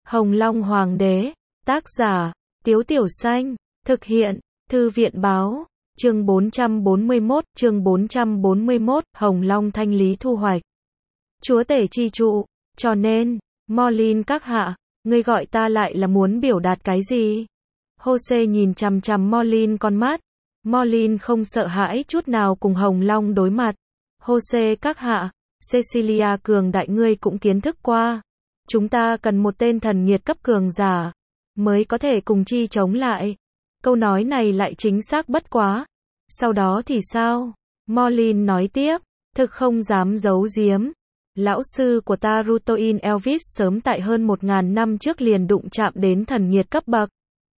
Hồng Long Hoàng đế, tác giả, Tiếu Tiểu Xanh, thực hiện, Thư viện báo, chương 441, Hồng Long thanh lý thu hoạch. Chúa tể chi trụ, cho nên, Morlin các hạ, ngươi gọi ta lại là muốn biểu đạt cái gì? Jose nhìn chằm chằm Morlin con mắt. Morlin không sợ hãi chút nào cùng Hồng Long đối mặt. Jose các hạ, Cecilia cường đại ngươi cũng kiến thức qua. Chúng ta cần một tên thần nghiệt cấp cường giả, mới có thể cùng chi chống lại. Câu nói này lại chính xác bất quá. Sau đó thì sao? Morlin nói tiếp, thực không dám giấu giếm. Lão sư của ta Rutoin Elvis sớm tại hơn 1000 năm trước liền đụng chạm đến thần nghiệt cấp bậc.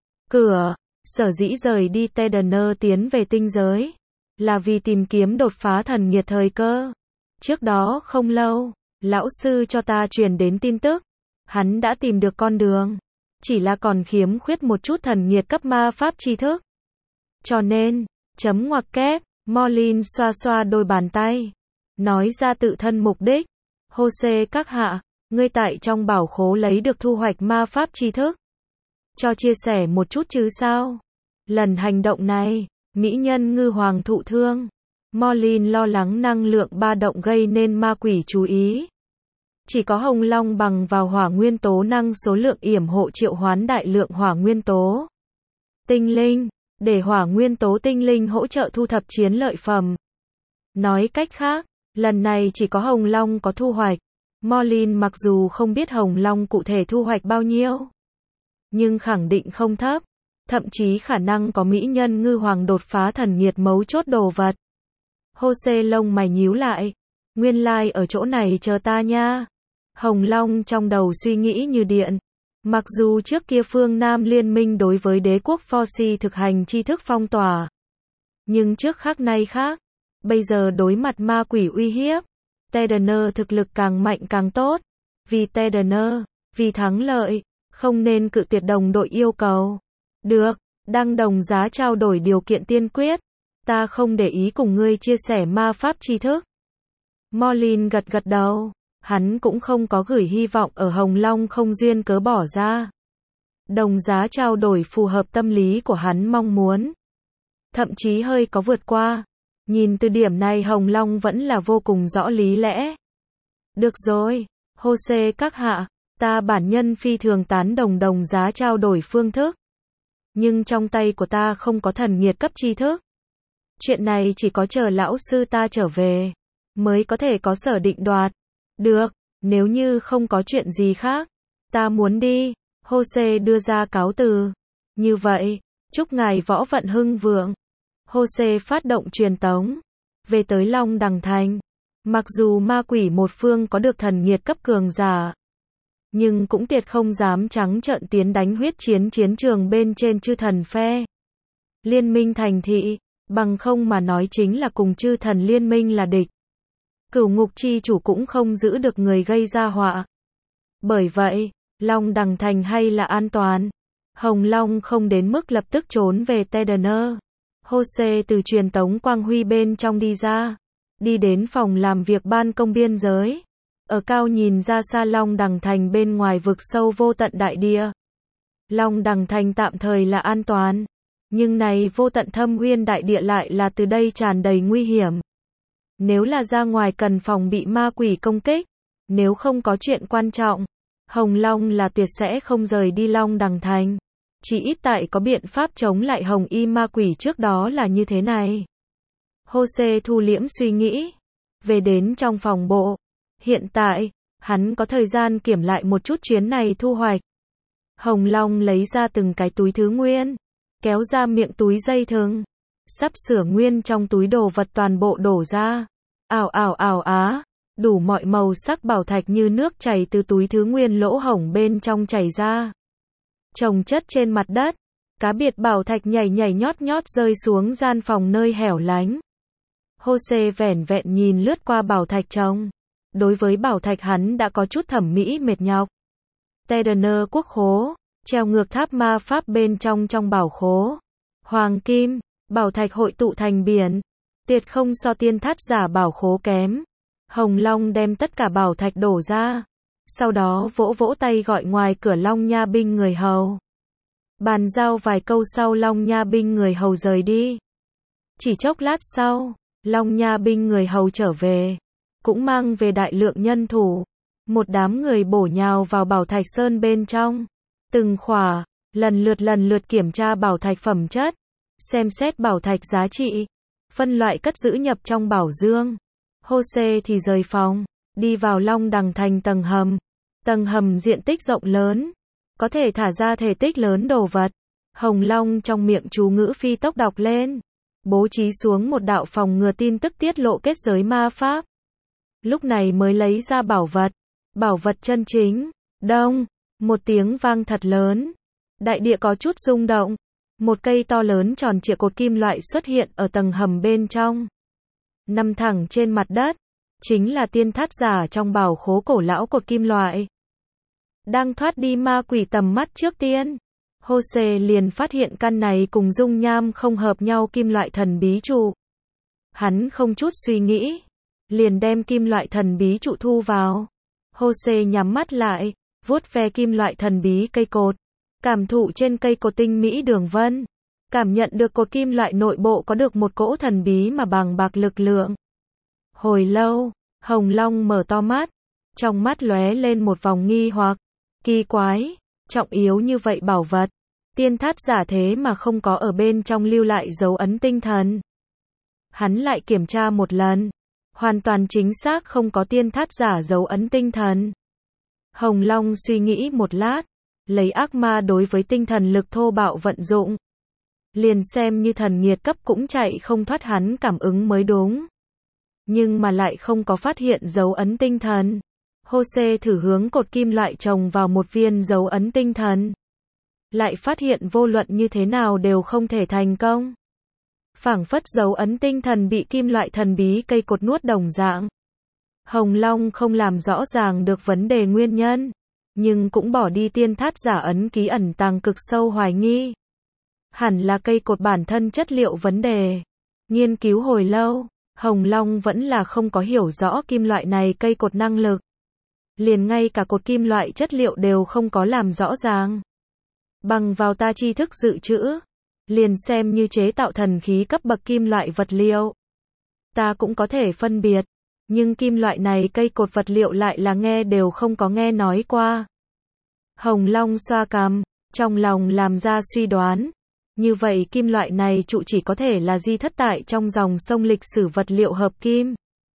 Sở dĩ rời đi Tedener tiến về tinh giới, là vì tìm kiếm đột phá thần nghiệt thời cơ. Trước đó không lâu, lão sư cho ta truyền đến tin tức, hắn đã tìm được con đường, chỉ là còn khiếm khuyết một chút thần nghiệt cấp ma pháp tri thức. Cho nên, chấm ngoặc kép, Morlin xoa xoa đôi bàn tay, nói ra tự thân mục đích. Jose các hạ, ngươi tại trong bảo khố lấy được thu hoạch ma pháp tri thức. Cho chia sẻ một chút chứ sao? Lần hành động này, mỹ nhân ngư hoàng thụ thương. Morlin lo lắng năng lượng ba động gây nên ma quỷ chú ý. Chỉ có Hồng Long bằng vào hỏa nguyên tố năng số lượng yểm hộ triệu hoán đại lượng hỏa nguyên tố tinh linh, để hỏa nguyên tố tinh linh hỗ trợ thu thập chiến lợi phẩm. Nói cách khác, lần này chỉ có Hồng Long có thu hoạch. Morlin mặc dù không biết Hồng Long cụ thể thu hoạch bao nhiêu, nhưng khẳng định không thấp, thậm chí khả năng có mỹ nhân ngư hoàng đột phá thần nghiệt mấu chốt đồ vật. Jose lông mày nhíu lại, nguyên lai ở chỗ này chờ ta nha. Hồng Long trong đầu suy nghĩ như điện. Mặc dù trước kia phương Nam liên minh đối với đế quốc Forci thực hành tri thức phong tỏa, nhưng trước khác nay khác, bây giờ đối mặt ma quỷ uy hiếp, Tedener thực lực càng mạnh càng tốt. Vì Tedener, vì thắng lợi, không nên cự tuyệt đồng đội yêu cầu. Được, đăng đồng giá trao đổi điều kiện tiên quyết. Ta không để ý cùng ngươi chia sẻ ma pháp tri thức. Morlin gật gật đầu. Hắn cũng không có gửi hy vọng ở Hồng Long không duyên cớ bỏ ra. Đồng giá trao đổi phù hợp tâm lý của hắn mong muốn. Thậm chí hơi có vượt qua. Nhìn từ điểm này Hồng Long vẫn là vô cùng rõ lý lẽ. Được rồi, Jose các hạ, ta bản nhân phi thường tán đồng đồng giá trao đổi phương thức. Nhưng trong tay của ta không có thần nghiệt cấp tri thức. Chuyện này chỉ có chờ lão sư ta trở về, mới có thể có sở định đoạt. Được, nếu như không có chuyện gì khác, ta muốn đi. Jose đưa ra cáo từ. Như vậy, chúc ngài võ vận hưng vượng. Jose phát động truyền tống, về tới Long Đằng Thành. Mặc dù ma quỷ một phương có được thần nghiệt cấp cường giả, nhưng cũng tuyệt không dám trắng trợn tiến đánh huyết chiến chiến trường bên trên chư thần phe. Liên minh thành thị, bằng không mà nói chính là cùng chư thần liên minh là địch. Cửu ngục chi chủ cũng không giữ được người gây ra họa. Bởi vậy, Long Đằng Thành hay là an toàn. Hồng Long không đến mức lập tức trốn về Tedener. Jose từ truyền tống quang huy bên trong đi ra, đi đến phòng làm việc ban công biên giới. Ở cao nhìn ra xa Long Đằng Thành bên ngoài vực sâu vô tận đại địa. Long Đằng Thành tạm thời là an toàn, nhưng này vô tận thâm uyên đại địa lại là từ đây tràn đầy nguy hiểm. Nếu là ra ngoài cần phòng bị ma quỷ công kích, nếu không có chuyện quan trọng, Hồng Long là tuyệt sẽ không rời đi Long Đằng Thành. Chỉ ít tại có biện pháp chống lại hồng y ma quỷ trước đó là như thế này. Jose thu liễm suy nghĩ, về đến trong phòng bộ. Hiện tại, hắn có thời gian kiểm lại một chút chuyến này thu hoạch. Hồng Long lấy ra từng cái túi thứ nguyên, kéo ra miệng túi dây thừng, sắp sửa nguyên trong túi đồ vật toàn bộ đổ ra. Ào ào ào á, đủ mọi màu sắc bảo thạch như nước chảy từ túi thứ nguyên lỗ hổng bên trong chảy ra. Chồng chất trên mặt đất, cá biệt bảo thạch nhảy nhảy nhót nhót rơi xuống gian phòng nơi hẻo lánh. Jose vẻn vẹn nhìn lướt qua bảo thạch chồng. Đối với bảo thạch hắn đã có chút thẩm mỹ mệt nhọc. Tedener quốc khố, treo ngược tháp ma pháp bên trong bảo khố. Hoàng kim, bảo thạch hội tụ thành biển. Tuyệt không so tiên thắt giả bảo khố kém. Hồng Long đem tất cả bảo thạch đổ ra. sau đó vỗ vỗ tay gọi ngoài cửa Long Nha binh người hầu. Bàn giao vài câu sau Long Nha binh người hầu rời đi. Chỉ chốc lát sau, Long Nha binh người hầu trở về, cũng mang về đại lượng nhân thủ. Một đám người bổ nhào vào bảo thạch sơn bên trong. Từng khỏa, lần lượt kiểm tra bảo thạch phẩm chất, xem xét bảo thạch giá trị, phân loại cất giữ nhập trong bảo dương. Jose thì rời phòng, đi vào Long Đằng Thành tầng hầm. Tầng hầm diện tích rộng lớn, có thể thả ra thể tích lớn đồ vật. Hồng Long trong miệng chú ngữ phi tốc đọc lên, bố trí xuống một đạo phòng ngừa tin tức tiết lộ kết giới ma pháp. Lúc này mới lấy ra bảo vật chân chính. Đông, một tiếng vang thật lớn, đại địa có chút rung động. Một cây to lớn tròn trịa cột kim loại xuất hiện ở tầng hầm bên trong, nằm thẳng trên mặt đất, chính là tiên thát giả trong bảo khố cổ lão cột kim loại. Đang thoát đi ma quỷ tầm mắt trước tiên, Jose liền phát hiện căn này cùng dung nham không hợp nhau kim loại thần bí trụ. Hắn không chút suy nghĩ, liền đem kim loại thần bí trụ thu vào. Jose nhắm mắt lại, vuốt ve kim loại thần bí cây cột, cảm thụ trên cây cột tinh mỹ đường vân, cảm nhận được cột kim loại nội bộ có được một cỗ thần bí mà bàng bạc lực lượng. Hồi lâu, Hồng Long mở to mắt, trong mắt lóe lên một vòng nghi hoặc, kỳ quái, trọng yếu như vậy bảo vật, tiên thát giả thế mà không có ở bên trong lưu lại dấu ấn tinh thần. Hắn lại kiểm tra một lần, hoàn toàn chính xác không có tiên thát giả dấu ấn tinh thần. Hồng Long suy nghĩ một lát, lấy ác ma đối với tinh thần lực thô bạo vận dụng. Liền xem như thần nghiệt cấp cũng chạy không thoát hắn cảm ứng mới đúng. Nhưng mà lại không có phát hiện dấu ấn tinh thần. Jose thử hướng cột kim loại trồng vào một viên dấu ấn tinh thần. Lại phát hiện vô luận như thế nào đều không thể thành công. Phảng phất dấu ấn tinh thần bị kim loại thần bí cây cột nuốt đồng dạng. Hồng Long không làm rõ ràng được vấn đề nguyên nhân, nhưng cũng bỏ đi tiên thát giả ấn ký ẩn tàng cực sâu hoài nghi. Hẳn là cây cột bản thân chất liệu vấn đề. Nghiên cứu hồi lâu, Hồng Long vẫn là không có hiểu rõ kim loại này cây cột năng lực. Liền ngay cả cột kim loại chất liệu đều không có làm rõ ràng. Bằng vào ta tri thức dự trữ, liền xem như chế tạo thần khí cấp bậc kim loại vật liệu, ta cũng có thể phân biệt, nhưng kim loại này cây cột vật liệu lại là nghe đều không có nghe nói qua. Hồng Long xoa cằm, trong lòng làm ra suy đoán, như vậy kim loại này trụ chỉ có thể là di thất tại trong dòng sông lịch sử vật liệu hợp kim.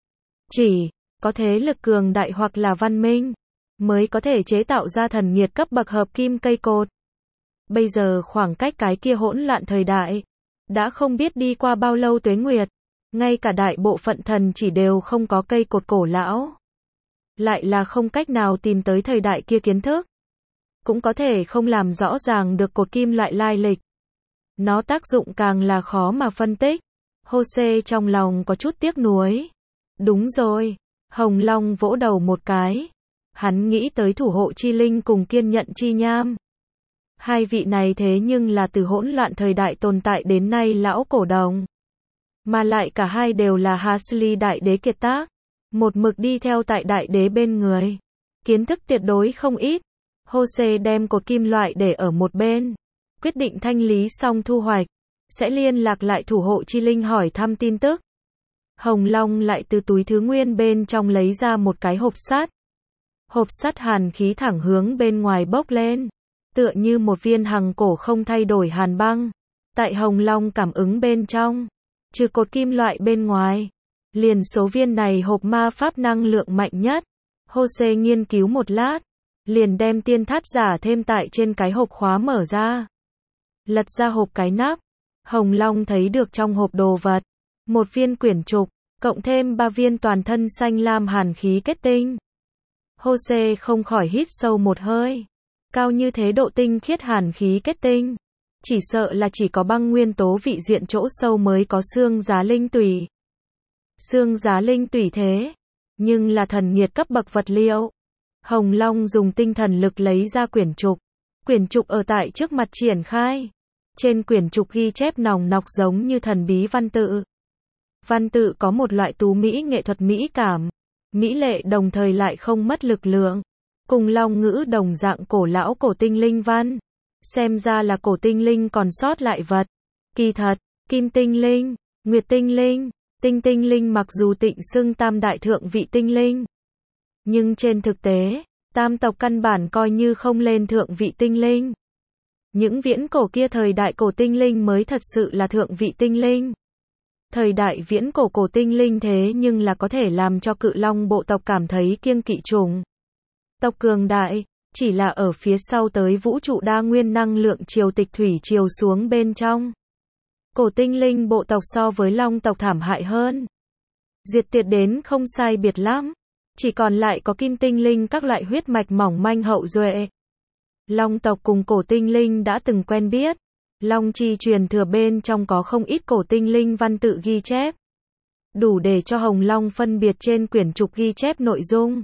Chỉ có thế lực cường đại hoặc là văn minh mới có thể chế tạo ra thần nghiệt cấp bậc hợp kim cây cột. Bây giờ khoảng cách cái kia hỗn loạn thời đại đã không biết đi qua bao lâu tuế nguyệt, ngay cả đại bộ phận thần chỉ đều không có cây cột cổ lão. Lại là không cách nào tìm tới thời đại kia kiến thức. Cũng có thể không làm rõ ràng được cột kim loại lai lịch. Nó tác dụng càng là khó mà phân tích. Jose trong lòng có chút tiếc nuối. Đúng rồi, Hồng Long vỗ đầu một cái. Hắn nghĩ tới thủ hộ chi linh cùng kiên nhận chi nham. Hai vị này thế nhưng là từ hỗn loạn thời đại tồn tại đến nay lão cổ đồng. Mà lại cả hai đều là Hasli đại đế kiệt tác. Một mực đi theo tại đại đế bên người. Kiến thức tuyệt đối không ít. Jose đem cột kim loại để ở một bên. Quyết định thanh lý xong thu hoạch. Sẽ liên lạc lại thủ hộ chi linh hỏi thăm tin tức. Hồng Long lại từ túi thứ nguyên bên trong lấy ra một cái hộp sắt. Hộp sắt hàn khí thẳng hướng bên ngoài bốc lên. Tựa như một viên hằng cổ không thay đổi hàn băng. Tại Hồng Long cảm ứng bên trong. Trừ cột kim loại bên ngoài. Liền số viên này hộp ma pháp năng lượng mạnh nhất. Jose nghiên cứu một lát. Liền đem tiên thát giả thêm tại trên cái hộp khóa mở ra. Lật ra hộp cái nắp. Hồng Long thấy được trong hộp đồ vật. Một viên quyển trục. Cộng thêm 3 viên toàn thân xanh lam hàn khí kết tinh. Jose không khỏi hít sâu một hơi. Cao như thế độ tinh khiết hàn khí kết tinh. Chỉ sợ là chỉ có băng nguyên tố vị diện chỗ sâu mới có xương giá linh tủy. Xương giá linh tủy thế. Nhưng là thần nghiệt cấp bậc vật liệu. Hồng Long dùng tinh thần lực lấy ra quyển trục. Quyển trục ở tại trước mặt triển khai. Trên quyển trục ghi chép nòng nọc giống như thần bí văn tự. Văn tự có một loại tú mỹ nghệ thuật mỹ cảm. Mỹ lệ đồng thời lại không mất lực lượng. Cùng long ngữ đồng dạng cổ lão cổ tinh linh văn. Xem ra là cổ tinh linh còn sót lại vật. Kỳ thật, kim tinh linh, nguyệt tinh linh, tinh tinh linh mặc dù tịnh xưng tam đại thượng vị tinh linh. Nhưng trên thực tế, tam tộc căn bản coi như không lên thượng vị tinh linh. Những viễn cổ kia thời đại cổ tinh linh mới thật sự là thượng vị tinh linh. Thời đại viễn cổ cổ tinh linh thế nhưng là có thể làm cho cự long bộ tộc cảm thấy kiêng kỵ chủng tộc cường đại, chỉ là ở phía sau tới vũ trụ đa nguyên năng lượng triều tịch thủy triều xuống bên trong. Cổ tinh linh bộ tộc so với long tộc thảm hại hơn. Diệt tiệt đến không sai biệt lắm. Chỉ còn lại có kim tinh linh các loại huyết mạch mỏng manh hậu duệ. Long tộc cùng cổ tinh linh đã từng quen biết. Long chi truyền thừa bên trong có không ít cổ tinh linh văn tự ghi chép. Đủ để cho Hồng Long phân biệt trên quyển trục ghi chép nội dung.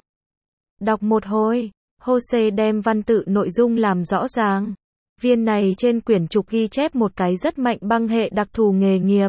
Đọc một hồi, Jose đem văn tự nội dung làm rõ ràng. Viên này trên quyển trục ghi chép một cái rất mạnh băng hệ đặc thù nghề nghiệp.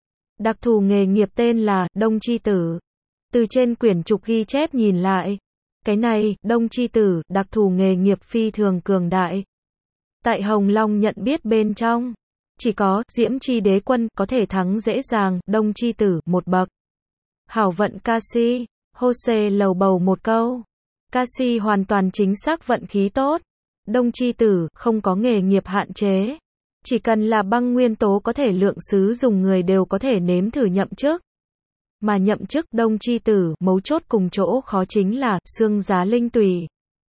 Đặc thù nghề nghiệp tên là Đông Chi Tử. Từ trên quyển trục ghi chép nhìn lại, cái này, Đông Chi Tử, đặc thù nghề nghiệp phi thường cường đại. Tại Hồng Long nhận biết bên trong, chỉ có Diễm Chi Đế Quân có thể thắng dễ dàng Đông Chi Tử một bậc. Hảo vận Cassie, Jose lầu bầu một câu. Cassie hoàn toàn chính xác vận khí tốt. Đông Chi Tử không có nghề nghiệp hạn chế. Chỉ cần là băng nguyên tố có thể lượng sứ dùng người đều có thể nếm thử nhậm chức. Mà nhậm chức Đông Chi Tử, mấu chốt cùng chỗ khó chính là xương giá linh tùy.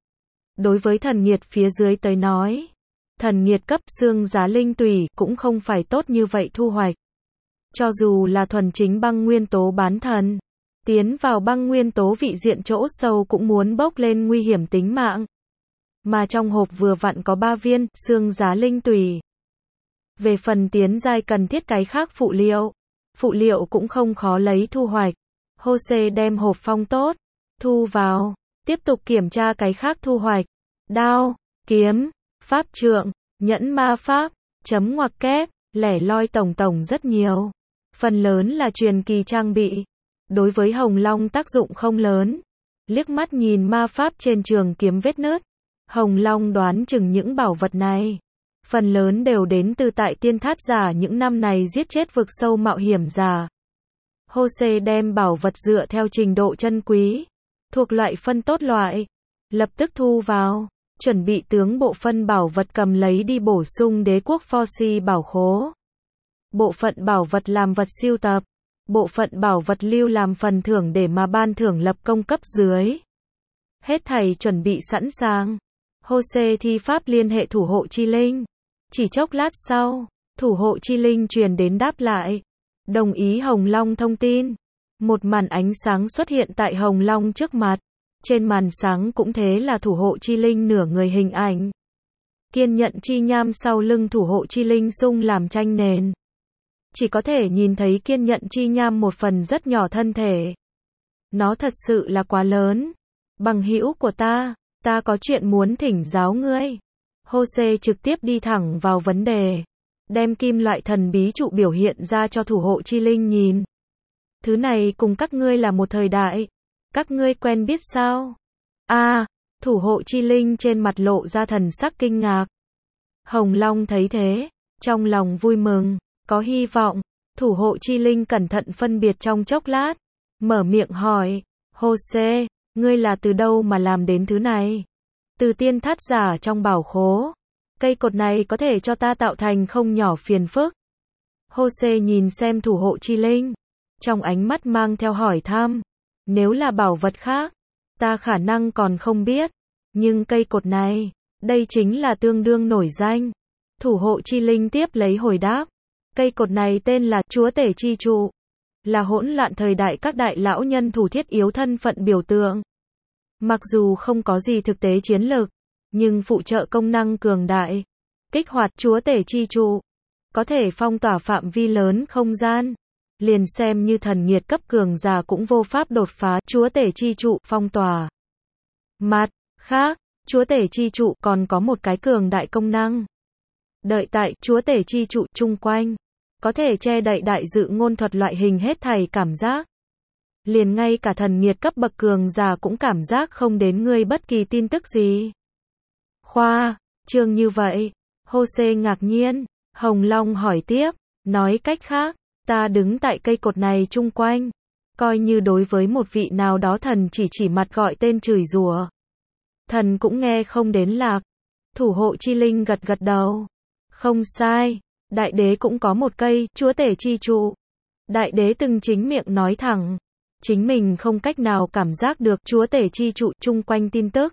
Đối với thần nghiệt phía dưới tới nói, thần nghiệt cấp xương giá linh tùy cũng không phải tốt như vậy thu hoạch. Cho dù là thuần chính băng nguyên tố bán thần, tiến vào băng nguyên tố vị diện chỗ sâu cũng muốn bốc lên nguy hiểm tính mạng. Mà trong hộp vừa vặn có 3 viên xương giá linh tùy. Về phần tiến giai cần thiết cái khác phụ liệu cũng không khó lấy thu hoạch. Jose đem hộp phong tốt, thu vào, tiếp tục kiểm tra cái khác thu hoạch. Đao, kiếm, pháp trượng, nhẫn ma pháp, chấm ngoặc kép, lẻ loi tổng rất nhiều. Phần lớn là truyền kỳ trang bị. Đối với Hồng Long tác dụng không lớn. Liếc mắt nhìn ma pháp trên trường kiếm vết nứt. Hồng Long đoán chừng những bảo vật này. Phần lớn đều đến từ tại tiên thát giả những năm này giết chết vực sâu mạo hiểm giả. Jose đem bảo vật dựa theo trình độ chân quý, thuộc loại phân tốt loại, lập tức thu vào, chuẩn bị tướng bộ phân bảo vật cầm lấy đi bổ sung đế quốc Forsi bảo khố. Bộ phận bảo vật làm vật siêu tập, bộ phận bảo vật lưu làm phần thưởng để mà ban thưởng lập công cấp dưới. Hết thảy chuẩn bị sẵn sàng. Jose thi pháp liên hệ thủ hộ chi linh. Chỉ chốc lát sau, thủ hộ chi linh truyền đến đáp lại. Đồng ý Hồng Long thông tin. Một màn ánh sáng xuất hiện tại Hồng Long trước mặt. Trên màn sáng cũng thế là thủ hộ chi linh nửa người hình ảnh. Kiên nhận chi nham sau lưng thủ hộ chi linh sung làm tranh nền. Chỉ có thể nhìn thấy kiên nhận chi nham một phần rất nhỏ thân thể. Nó thật sự là quá lớn. Bằng hữu của ta có chuyện muốn thỉnh giáo ngươi. Jose trực tiếp đi thẳng vào vấn đề. Đem kim loại thần bí trụ biểu hiện ra cho thủ hộ chi linh nhìn. Thứ này cùng các ngươi là một thời đại. Các ngươi quen biết sao? Thủ hộ chi linh trên mặt lộ ra thần sắc kinh ngạc. Hồng Long thấy thế, trong lòng vui mừng, có hy vọng. Thủ hộ chi linh cẩn thận phân biệt trong chốc lát. Mở miệng hỏi, Jose, ngươi là từ đâu mà làm đến thứ này? Từ tiên thát giả trong bảo khố. Cây cột này có thể cho ta tạo thành không nhỏ phiền phức. Jose nhìn xem thủ hộ chi linh. Trong ánh mắt mang theo hỏi thăm. Nếu là bảo vật khác, ta khả năng còn không biết. Nhưng cây cột này, đây chính là tương đương nổi danh. Thủ hộ chi linh tiếp lấy hồi đáp. Cây cột này tên là Chúa Tể Chi Trụ. Là hỗn loạn thời đại các đại lão nhân thủ thiết yếu thân phận biểu tượng. Mặc dù không có gì thực tế chiến lược, nhưng phụ trợ công năng cường đại. Kích hoạt Chúa Tể Chi Trụ. Có thể phong tỏa phạm vi lớn không gian. Liền xem như thần nghiệt cấp cường giả cũng vô pháp đột phá Chúa Tể Chi Trụ phong tỏa. Mặt khác, Chúa Tể Chi Trụ còn có một cái cường đại công năng. Đợi tại Chúa Tể Chi Trụ chung quanh, có thể che đậy đại dự ngôn thuật loại hình hết thảy cảm giác. liền ngay cả thần nghiệt cấp bậc cường giả cũng cảm giác không đến ngươi bất kỳ tin tức gì. Khoa, trương như vậy. Jose ngạc nhiên. Hồng Long hỏi tiếp, nói cách khác, ta đứng tại cây cột này chung quanh, coi như đối với một vị nào đó thần chỉ mặt gọi tên chửi rủa, thần cũng nghe không đến lạc. Thủ hộ chi linh gật gật đầu. Không sai, đại đế cũng có một cây, chúa tể chi trụ. Đại đế từng chính miệng nói thẳng, chính mình không cách nào cảm giác được chúa tể chi trụ chung quanh tin tức.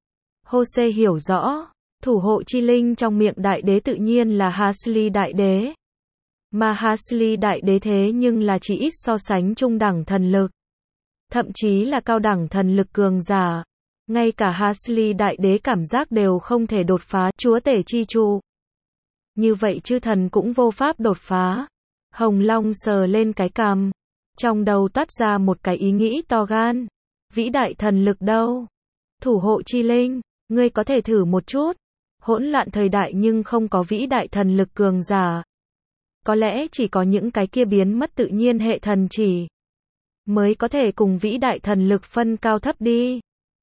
Jose hiểu rõ, thủ hộ chi linh trong miệng đại đế tự nhiên là Hasli đại đế. Mà Hasli đại đế thế nhưng là chỉ ít so sánh trung đẳng thần lực, thậm chí là cao đẳng thần lực cường giả. Ngay cả Hasli đại đế cảm giác đều không thể đột phá chúa tể chi trụ. Như vậy chư thần cũng vô pháp đột phá. Hồng Long sờ lên cái cằm, trong đầu toát ra một cái ý nghĩ to gan. Vĩ đại thần lực đâu? Thủ hộ chi linh, ngươi có thể thử một chút. Hỗn loạn thời đại nhưng không có vĩ đại thần lực cường giả. Có lẽ chỉ có những cái kia biến mất tự nhiên hệ thần chỉ mới có thể cùng vĩ đại thần lực phân cao thấp đi.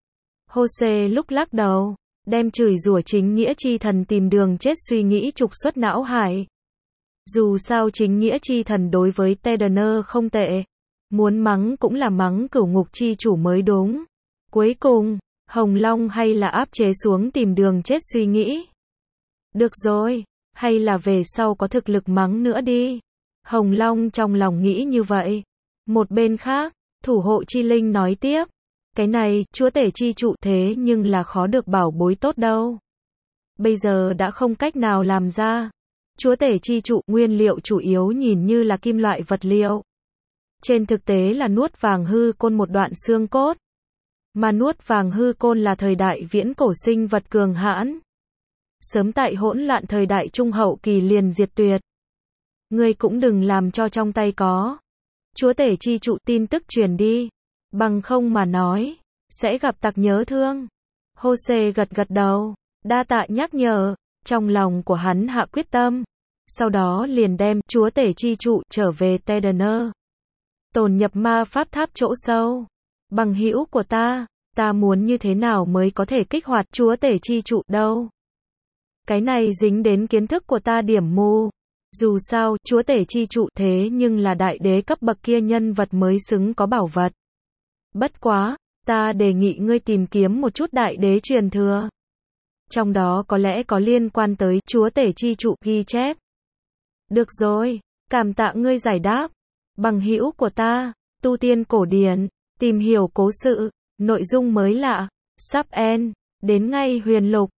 Jose lúc lắc đầu, đem chửi rủa chính nghĩa chi thần tìm đường chết suy nghĩ trục xuất não hải. Dù sao chính nghĩa chi thần đối với Tedener không tệ, muốn mắng cũng là mắng cửu ngục chi chủ mới đúng. Cuối cùng, Hồng Long hay là áp chế xuống tìm đường chết suy nghĩ. Được rồi, hay là về sau có thực lực mắng nữa đi. Hồng Long trong lòng nghĩ như vậy. Một bên khác, thủ hộ chi linh nói tiếp, cái này, chúa tể chi trụ thế nhưng là khó được bảo bối tốt đâu. Bây giờ đã không cách nào làm ra. Chúa tể chi trụ nguyên liệu chủ yếu nhìn như là kim loại vật liệu. Trên thực tế là nuốt vàng hư côn một đoạn xương cốt. Mà nuốt vàng hư côn là thời đại viễn cổ sinh vật cường hãn. Sớm tại hỗn loạn thời đại trung hậu kỳ liền diệt tuyệt. Ngươi cũng đừng làm cho trong tay có. Chúa tể chi trụ tin tức truyền đi. Bằng không mà nói, sẽ gặp tặc nhớ thương. Jose gật gật đầu, đa tạ nhắc nhở, trong lòng của hắn hạ quyết tâm. Sau đó liền đem chúa tể chi trụ trở về Tedener. Tồn nhập ma pháp tháp chỗ sâu. Bằng hữu của ta muốn như thế nào mới có thể kích hoạt chúa tể chi trụ đâu? Cái này dính đến kiến thức của ta điểm mù. Dù sao, chúa tể chi trụ thế nhưng là đại đế cấp bậc kia nhân vật mới xứng có bảo vật. Bất quá, ta đề nghị ngươi tìm kiếm một chút đại đế truyền thừa. Trong đó có lẽ có liên quan tới chúa tể chi trụ ghi chép. Được rồi, cảm tạ ngươi giải đáp. Bằng hữu của ta, tu tiên cổ điển, tìm hiểu cố sự, nội dung mới lạ, sắp end, đến ngay huyền lục.